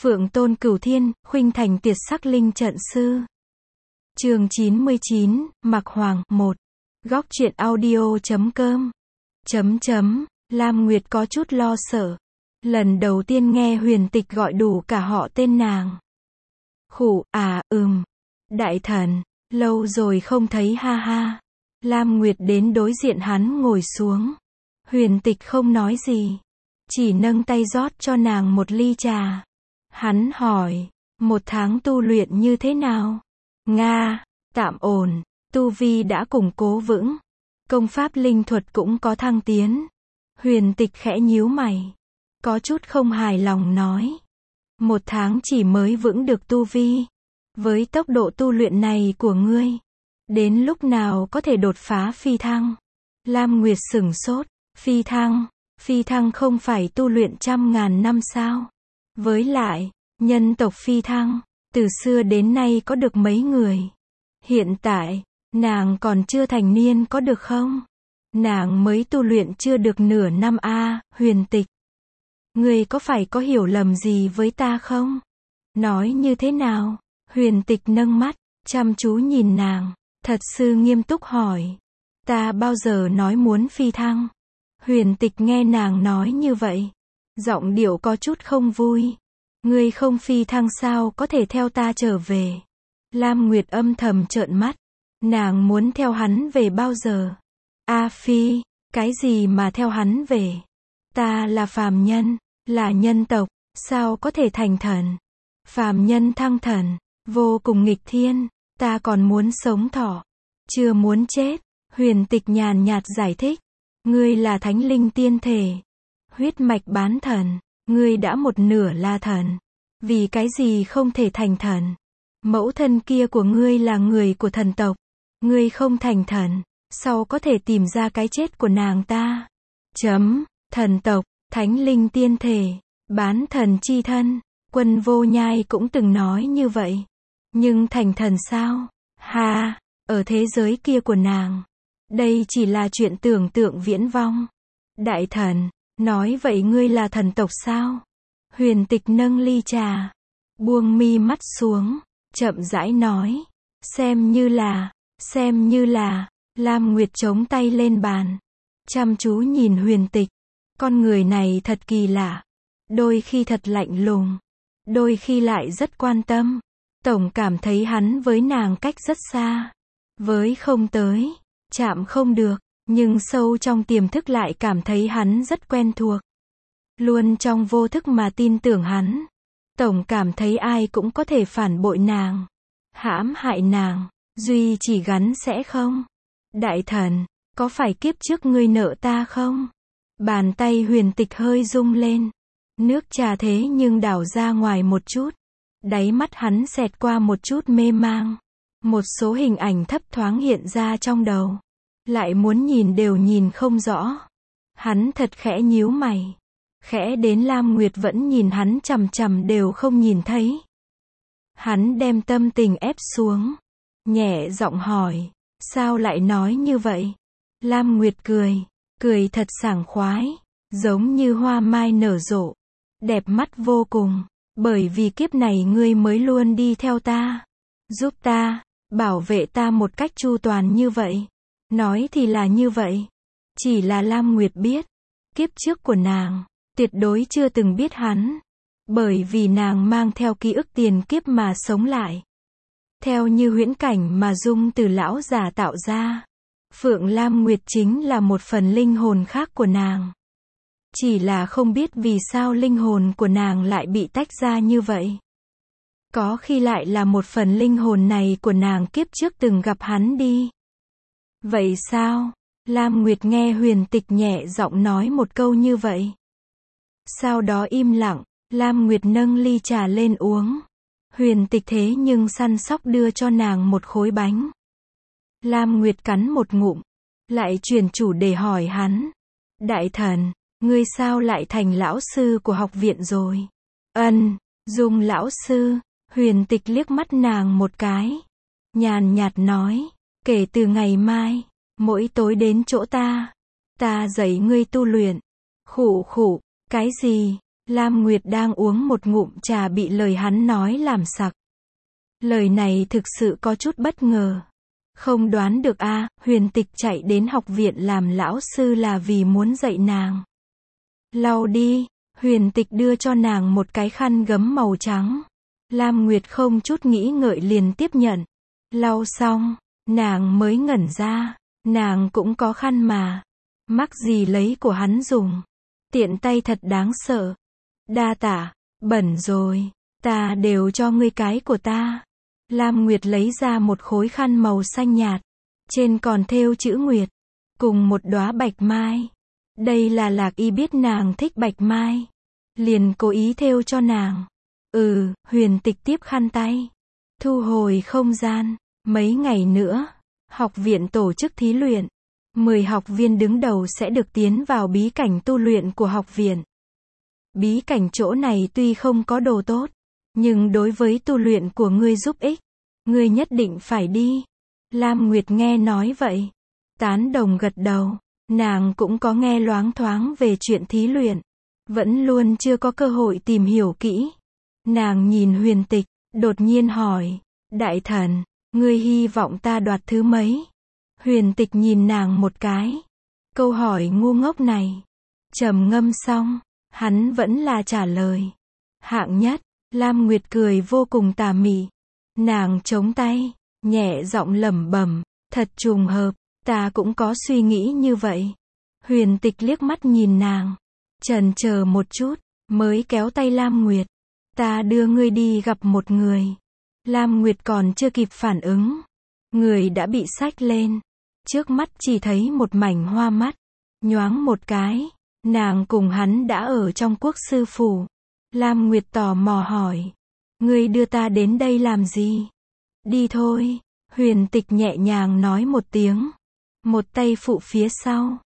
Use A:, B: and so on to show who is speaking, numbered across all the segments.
A: Phượng Tôn Cửu Thiên, khuynh thành Tiệt Sắc Linh Trận Sư. Chương 99, Mạc Hoàng, 1. Góc truyện audio.com. Lam Nguyệt có chút lo sợ. Lần đầu tiên nghe Huyền Tịch gọi đủ cả họ tên nàng. Đại thần, lâu rồi không thấy ha ha. Lam Nguyệt đến đối diện hắn ngồi xuống. Huyền Tịch không nói gì, chỉ nâng tay rót cho nàng một ly trà. Hắn hỏi, 1 tháng tu luyện như thế nào? Nga, tạm ổn, tu vi đã củng cố vững. Công pháp linh thuật cũng có thăng tiến. Huyền Tịch khẽ nhíu mày, có chút không hài lòng nói. 1 tháng chỉ mới vững được tu vi. Với tốc độ tu luyện này của ngươi, đến lúc nào có thể đột phá phi thăng? Lam Nguyệt sửng sốt, phi thăng không phải tu luyện trăm ngàn năm sao? Với lại, nhân tộc phi thăng, từ xưa đến nay có được mấy người? Hiện tại, nàng còn chưa thành niên có được không? Nàng mới tu luyện chưa được nửa năm a. Huyền Tịch, ngươi có phải có hiểu lầm gì với ta không? Nói như thế nào? Huyền Tịch nâng mắt, chăm chú nhìn nàng, thật sự nghiêm túc hỏi. Ta bao giờ nói muốn phi thăng? Huyền Tịch nghe nàng nói như vậy, giọng điệu có chút không vui. Ngươi không phi thăng sao có thể theo ta trở về? Lam Nguyệt âm thầm trợn mắt. Nàng muốn theo hắn về bao giờ? Phi, cái gì mà theo hắn về? Ta là phàm nhân, là nhân tộc, sao có thể thành thần? Phàm nhân thăng thần, vô cùng nghịch thiên, ta còn muốn sống thọ, chưa muốn chết. Huyền Tịch nhàn nhạt giải thích. Ngươi là thánh linh tiên thể, huyết mạch bán thần, ngươi đã một nửa là thần. Vì cái gì không thể thành thần? Mẫu thân kia của ngươi là người của thần tộc. Ngươi không thành thần, sau có thể tìm ra cái chết của nàng ta. Thần tộc, thánh linh tiên thể, bán thần chi thân. Quân Vô Nhai cũng từng nói như vậy. Nhưng thành thần sao? Ở thế giới kia của nàng, đây chỉ là chuyện tưởng tượng viễn vong. Đại thần, nói vậy ngươi là thần tộc sao? Huyền Tịch nâng ly trà, buông mi mắt xuống, chậm rãi nói. Xem như là. Lam Nguyệt chống tay lên bàn, chăm chú nhìn Huyền Tịch. Con người này thật kỳ lạ. Đôi khi thật lạnh lùng, đôi khi lại rất quan tâm. Tổng cảm thấy hắn với nàng cách rất xa. Với không tới, chạm không được, nhưng sâu trong tiềm thức lại cảm thấy hắn rất quen thuộc. Luôn trong vô thức mà tin tưởng hắn. Tổng cảm thấy ai cũng có thể phản bội nàng, hãm hại nàng, duy chỉ gắn sẽ không. Đại thần, có phải kiếp trước ngươi nợ ta không? Bàn tay Huyền Tịch hơi rung lên. Nước trà thế nhưng đảo ra ngoài một chút. Đáy mắt hắn xẹt qua một chút mê mang. Một số hình ảnh thấp thoáng hiện ra trong đầu. Lại muốn nhìn đều nhìn không rõ. Hắn thật khẽ nhíu mày. Khẽ đến Lam Nguyệt vẫn nhìn hắn chằm chằm đều không nhìn thấy. Hắn đem tâm tình ép xuống, nhẹ giọng hỏi, sao lại nói như vậy? Lam Nguyệt cười thật sảng khoái, giống như hoa mai nở rộ, đẹp mắt vô cùng. Bởi vì kiếp này ngươi mới luôn đi theo ta, giúp ta, bảo vệ ta một cách chu toàn như vậy. Nói thì là như vậy. Chỉ là Lam Nguyệt biết, kiếp trước của nàng tuyệt đối chưa từng biết hắn. Bởi vì nàng mang theo ký ức tiền kiếp mà sống lại. Theo như huyễn cảnh mà Dung từ lão già tạo ra. Phượng Lam Nguyệt chính là một phần linh hồn khác của nàng. Chỉ là không biết vì sao linh hồn của nàng lại bị tách ra như vậy. Có khi lại là một phần linh hồn này của nàng kiếp trước từng gặp hắn đi. Vậy sao? Lam Nguyệt nghe Huyền Tịch nhẹ giọng nói một câu như vậy. Sau đó im lặng. Lam Nguyệt nâng ly trà lên uống. Huyền Tịch thế nhưng săn sóc đưa cho nàng một khối bánh. Lam Nguyệt cắn một ngụm, lại chuyển chủ đề hỏi hắn. Đại thần, ngươi sao lại thành lão sư của học viện rồi? Dung lão sư. Huyền Tịch liếc mắt nàng một cái, nhàn nhạt nói, kể từ ngày mai, mỗi tối đến chỗ ta dạy ngươi tu luyện. Cái gì? Lam Nguyệt đang uống một ngụm trà bị lời hắn nói làm sặc. Lời này thực sự có chút bất ngờ. Không đoán được a, Huyền Tịch chạy đến học viện làm lão sư là vì muốn dạy nàng. Lau đi, Huyền Tịch đưa cho nàng một cái khăn gấm màu trắng. Lam Nguyệt không chút nghĩ ngợi liền tiếp nhận. Lau xong, nàng mới ngẩn ra, nàng cũng có khăn mà. Mắc gì lấy của hắn dùng. Tiện tay thật đáng sợ. Đa tạ, bẩn rồi, ta đều cho ngươi cái của ta. Lam Nguyệt lấy ra một khối khăn màu xanh nhạt, trên còn thêu chữ Nguyệt, cùng một đóa bạch mai. Đây là Lạc Y biết nàng thích bạch mai, liền cố ý thêu cho nàng. Huyền Tịch tiếp khăn tay, thu hồi không gian. Mấy ngày nữa, học viện tổ chức thí luyện. 10 học viên đứng đầu sẽ được tiến vào bí cảnh tu luyện của học viện. Bí cảnh chỗ này tuy không có đồ tốt, nhưng đối với tu luyện của ngươi giúp ích, ngươi nhất định phải đi. Lam Nguyệt nghe nói vậy, tán đồng gật đầu, nàng cũng có nghe loáng thoáng về chuyện thí luyện, vẫn luôn chưa có cơ hội tìm hiểu kỹ. Nàng nhìn Huyền Tịch, đột nhiên hỏi, đại thần, ngươi hy vọng ta đoạt thứ mấy? Huyền Tịch nhìn nàng một cái. Câu hỏi ngu ngốc này. Trầm ngâm xong, hắn vẫn là trả lời. Hạng nhất. Lam Nguyệt cười vô cùng tà mị. Nàng chống tay, nhẹ giọng lẩm bẩm, thật trùng hợp, ta cũng có suy nghĩ như vậy. Huyền Tịch liếc mắt nhìn nàng, chần chờ một chút, mới kéo tay Lam Nguyệt. Ta đưa ngươi đi gặp một người. Lam Nguyệt còn chưa kịp phản ứng, người đã bị xách lên. Trước mắt chỉ thấy một mảnh hoa mắt. Nhoáng một cái, nàng cùng hắn đã ở trong quốc sư phủ. Lam Nguyệt tò mò hỏi, ngươi đưa ta đến đây làm gì? Đi thôi, Huyền Tịch nhẹ nhàng nói một tiếng. Một tay phụ phía sau,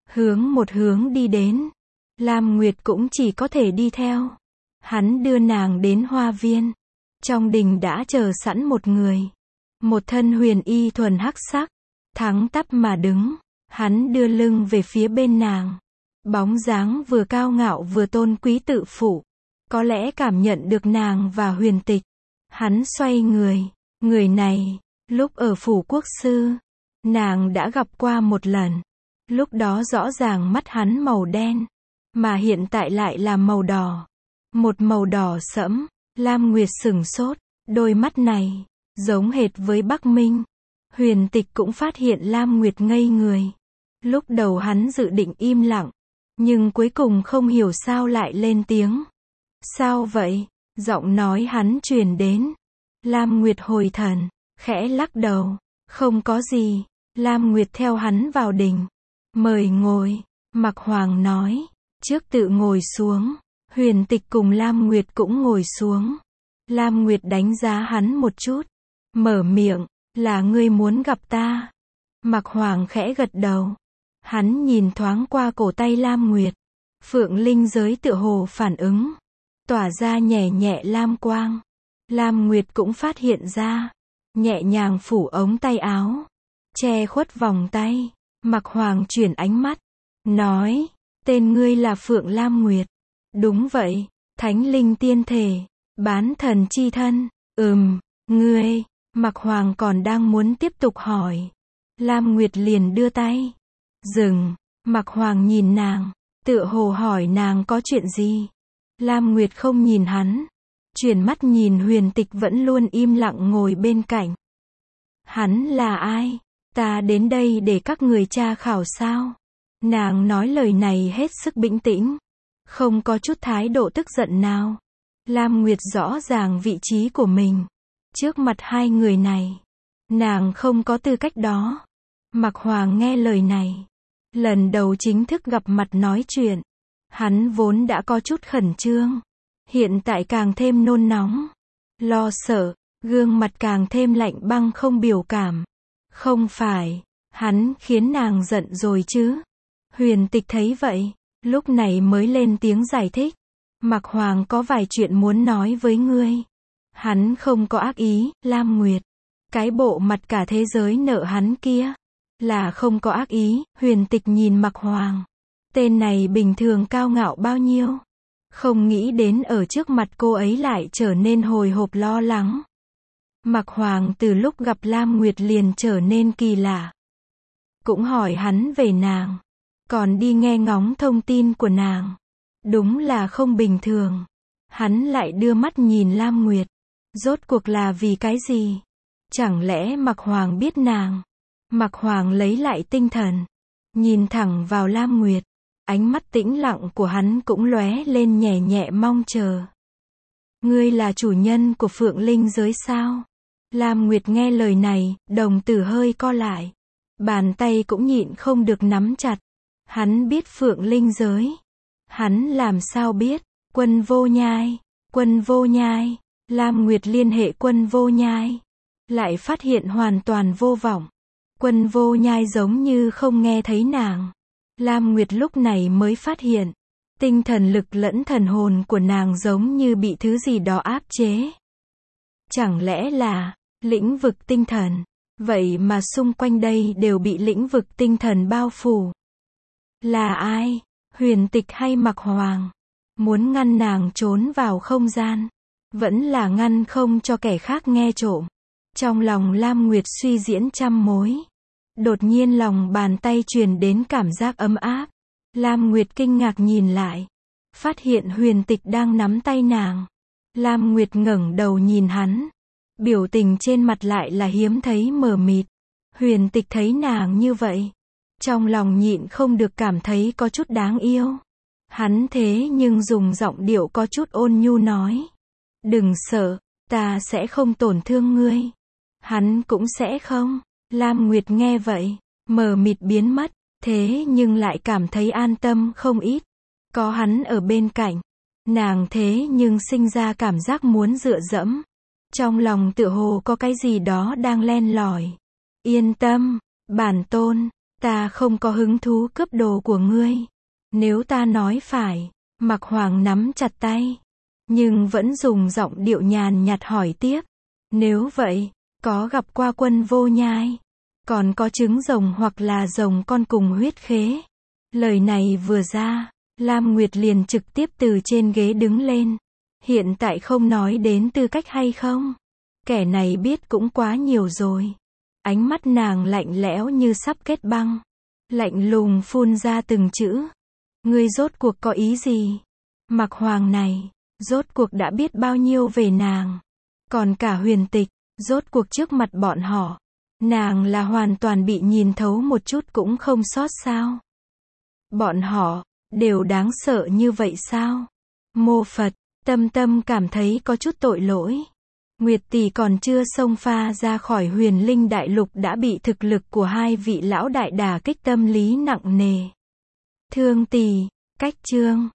A: một hướng đi đến. Lam Nguyệt cũng chỉ có thể đi theo. Hắn đưa nàng đến hoa viên. Trong đình đã chờ sẵn một người. Một thân huyền y thuần hắc sắc, thẳng tắp mà đứng. Hắn đưa lưng về phía bên nàng. Bóng dáng vừa cao ngạo vừa tôn quý tự phụ. Có lẽ cảm nhận được nàng và Huyền Tịch. Hắn xoay người. Người này, lúc ở phủ quốc sư, nàng đã gặp qua một lần. Lúc đó rõ ràng mắt hắn màu đen, mà hiện tại lại là màu đỏ. Một màu đỏ sẫm. Lam Nguyệt sửng sốt. Đôi mắt này, giống hệt với Bắc Minh. Huyền Tịch cũng phát hiện Lam Nguyệt ngây người. Lúc đầu hắn dự định im lặng, nhưng cuối cùng không hiểu sao lại lên tiếng. Sao vậy? Giọng nói hắn truyền đến. Lam Nguyệt hồi thần, khẽ lắc đầu. Không có gì. Lam Nguyệt theo hắn vào đình. Mời ngồi. Mạc Hoàng nói. Trước tự ngồi xuống. Huyền Tịch cùng Lam Nguyệt cũng ngồi xuống. Lam Nguyệt đánh giá hắn một chút. Mở miệng. Là ngươi muốn gặp ta? Mạc Hoàng khẽ gật đầu. Hắn nhìn thoáng qua cổ tay Lam Nguyệt. Phượng linh giới tựa hồ phản ứng. Tỏa ra nhẹ nhẹ lam quang. Lam Nguyệt cũng phát hiện ra. Nhẹ nhàng phủ ống tay áo. Che khuất vòng tay. Mạc Hoàng chuyển ánh mắt. Nói. Tên ngươi là Phượng Lam Nguyệt. Đúng vậy. Thánh linh tiên thể. Bán thần chi thân. Ngươi. Mạc Hoàng còn đang muốn tiếp tục hỏi. Lam Nguyệt liền đưa tay. Dừng. Mạc Hoàng nhìn nàng. Tựa hồ hỏi nàng có chuyện gì. Lam Nguyệt không nhìn hắn. Chuyển mắt nhìn Huyền Tịch vẫn luôn im lặng ngồi bên cạnh. Hắn là ai? Ta đến đây để các người tra khảo sao? Nàng nói lời này hết sức bình tĩnh. Không có chút thái độ tức giận nào. Lam Nguyệt rõ ràng vị trí của mình. Trước mặt hai người này, nàng không có tư cách đó. Mạc Hoàng nghe lời này. Lần đầu chính thức gặp mặt nói chuyện. Hắn vốn đã có chút khẩn trương. Hiện tại càng thêm nôn nóng. Lo sợ, gương mặt càng thêm lạnh băng không biểu cảm. Không phải, hắn khiến nàng giận rồi chứ. Huyền Tịch thấy vậy, lúc này mới lên tiếng giải thích. Mạc Hoàng có vài chuyện muốn nói với ngươi. Hắn không có ác ý, Lam Nguyệt. Cái bộ mặt cả thế giới nợ hắn kia. Là không có ác ý. Huyền Tịch nhìn Mạc Hoàng. Tên này bình thường cao ngạo bao nhiêu. Không nghĩ đến ở trước mặt cô ấy lại trở nên hồi hộp lo lắng. Mạc Hoàng từ lúc gặp Lam Nguyệt liền trở nên kỳ lạ. Cũng hỏi hắn về nàng. Còn đi nghe ngóng thông tin của nàng. Đúng là không bình thường. Hắn lại đưa mắt nhìn Lam Nguyệt. Rốt cuộc là vì cái gì? Chẳng lẽ Mạc Hoàng biết nàng? Mạc Hoàng lấy lại tinh thần. Nhìn thẳng vào Lam Nguyệt. Ánh mắt tĩnh lặng của hắn cũng lóe lên nhẹ nhẹ mong chờ. Ngươi là chủ nhân của Phượng Linh giới sao? Lam Nguyệt nghe lời này, đồng tử hơi co lại. Bàn tay cũng nhịn không được nắm chặt. Hắn biết Phượng Linh giới. Hắn làm sao biết? Quân Vô Nhai. Quân Vô Nhai. Lam Nguyệt liên hệ Quân Vô Nhai. Lại phát hiện hoàn toàn vô vọng. Quân Vô Nhai giống như không nghe thấy nàng. Lam Nguyệt lúc này mới phát hiện. Tinh thần lực lẫn thần hồn của nàng giống như bị thứ gì đó áp chế. Chẳng lẽ là lĩnh vực tinh thần? Vậy mà xung quanh đây đều bị lĩnh vực tinh thần bao phủ. Là ai? Huyền Tịch hay Mạc Hoàng? Muốn ngăn nàng trốn vào không gian. Vẫn là ngăn không cho kẻ khác nghe trộm. Trong lòng Lam Nguyệt suy diễn trăm mối. Đột nhiên lòng bàn tay truyền đến cảm giác ấm áp. Lam Nguyệt kinh ngạc nhìn lại. Phát hiện Huyền Tịch đang nắm tay nàng. Lam Nguyệt ngẩng đầu nhìn hắn. Biểu tình trên mặt lại là hiếm thấy mờ mịt. Huyền Tịch thấy nàng như vậy. Trong lòng nhịn không được cảm thấy có chút đáng yêu. Hắn thế nhưng dùng giọng điệu có chút ôn nhu nói. Đừng sợ, ta sẽ không tổn thương ngươi. Hắn cũng sẽ không. Lam Nguyệt nghe vậy, mờ mịt biến mất, thế nhưng lại cảm thấy an tâm không ít. Có hắn ở bên cạnh, nàng thế nhưng sinh ra cảm giác muốn dựa dẫm. Trong lòng tựa hồ có cái gì đó đang len lỏi. Yên tâm, bản tôn, ta không có hứng thú cướp đồ của ngươi. Nếu ta nói phải, Mạc Hoàng nắm chặt tay, nhưng vẫn dùng giọng điệu nhàn nhạt hỏi tiếp. Nếu vậy, có gặp qua Quân Vô Nhai? Còn có trứng rồng hoặc là rồng con cùng huyết khế? Lời này vừa ra, Lam Nguyệt liền trực tiếp từ trên ghế đứng lên. Hiện tại không nói đến tư cách hay không? Kẻ này biết cũng quá nhiều rồi. Ánh mắt nàng lạnh lẽo như sắp kết băng. Lạnh lùng phun ra từng chữ. Ngươi rốt cuộc có ý gì? Mạc Hoàng này, rốt cuộc đã biết bao nhiêu về nàng. Còn cả Huyền Tịch, rốt cuộc trước mặt bọn họ. Nàng là hoàn toàn bị nhìn thấu một chút cũng không sót sao? Bọn họ, đều đáng sợ như vậy sao? Mô Phật, Tâm Tâm cảm thấy có chút tội lỗi. Nguyệt tỷ còn chưa xông pha ra khỏi Huyền Linh Đại Lục đã bị thực lực của hai vị lão đại đả kích tâm lý nặng nề. Thương tỷ, cách chương.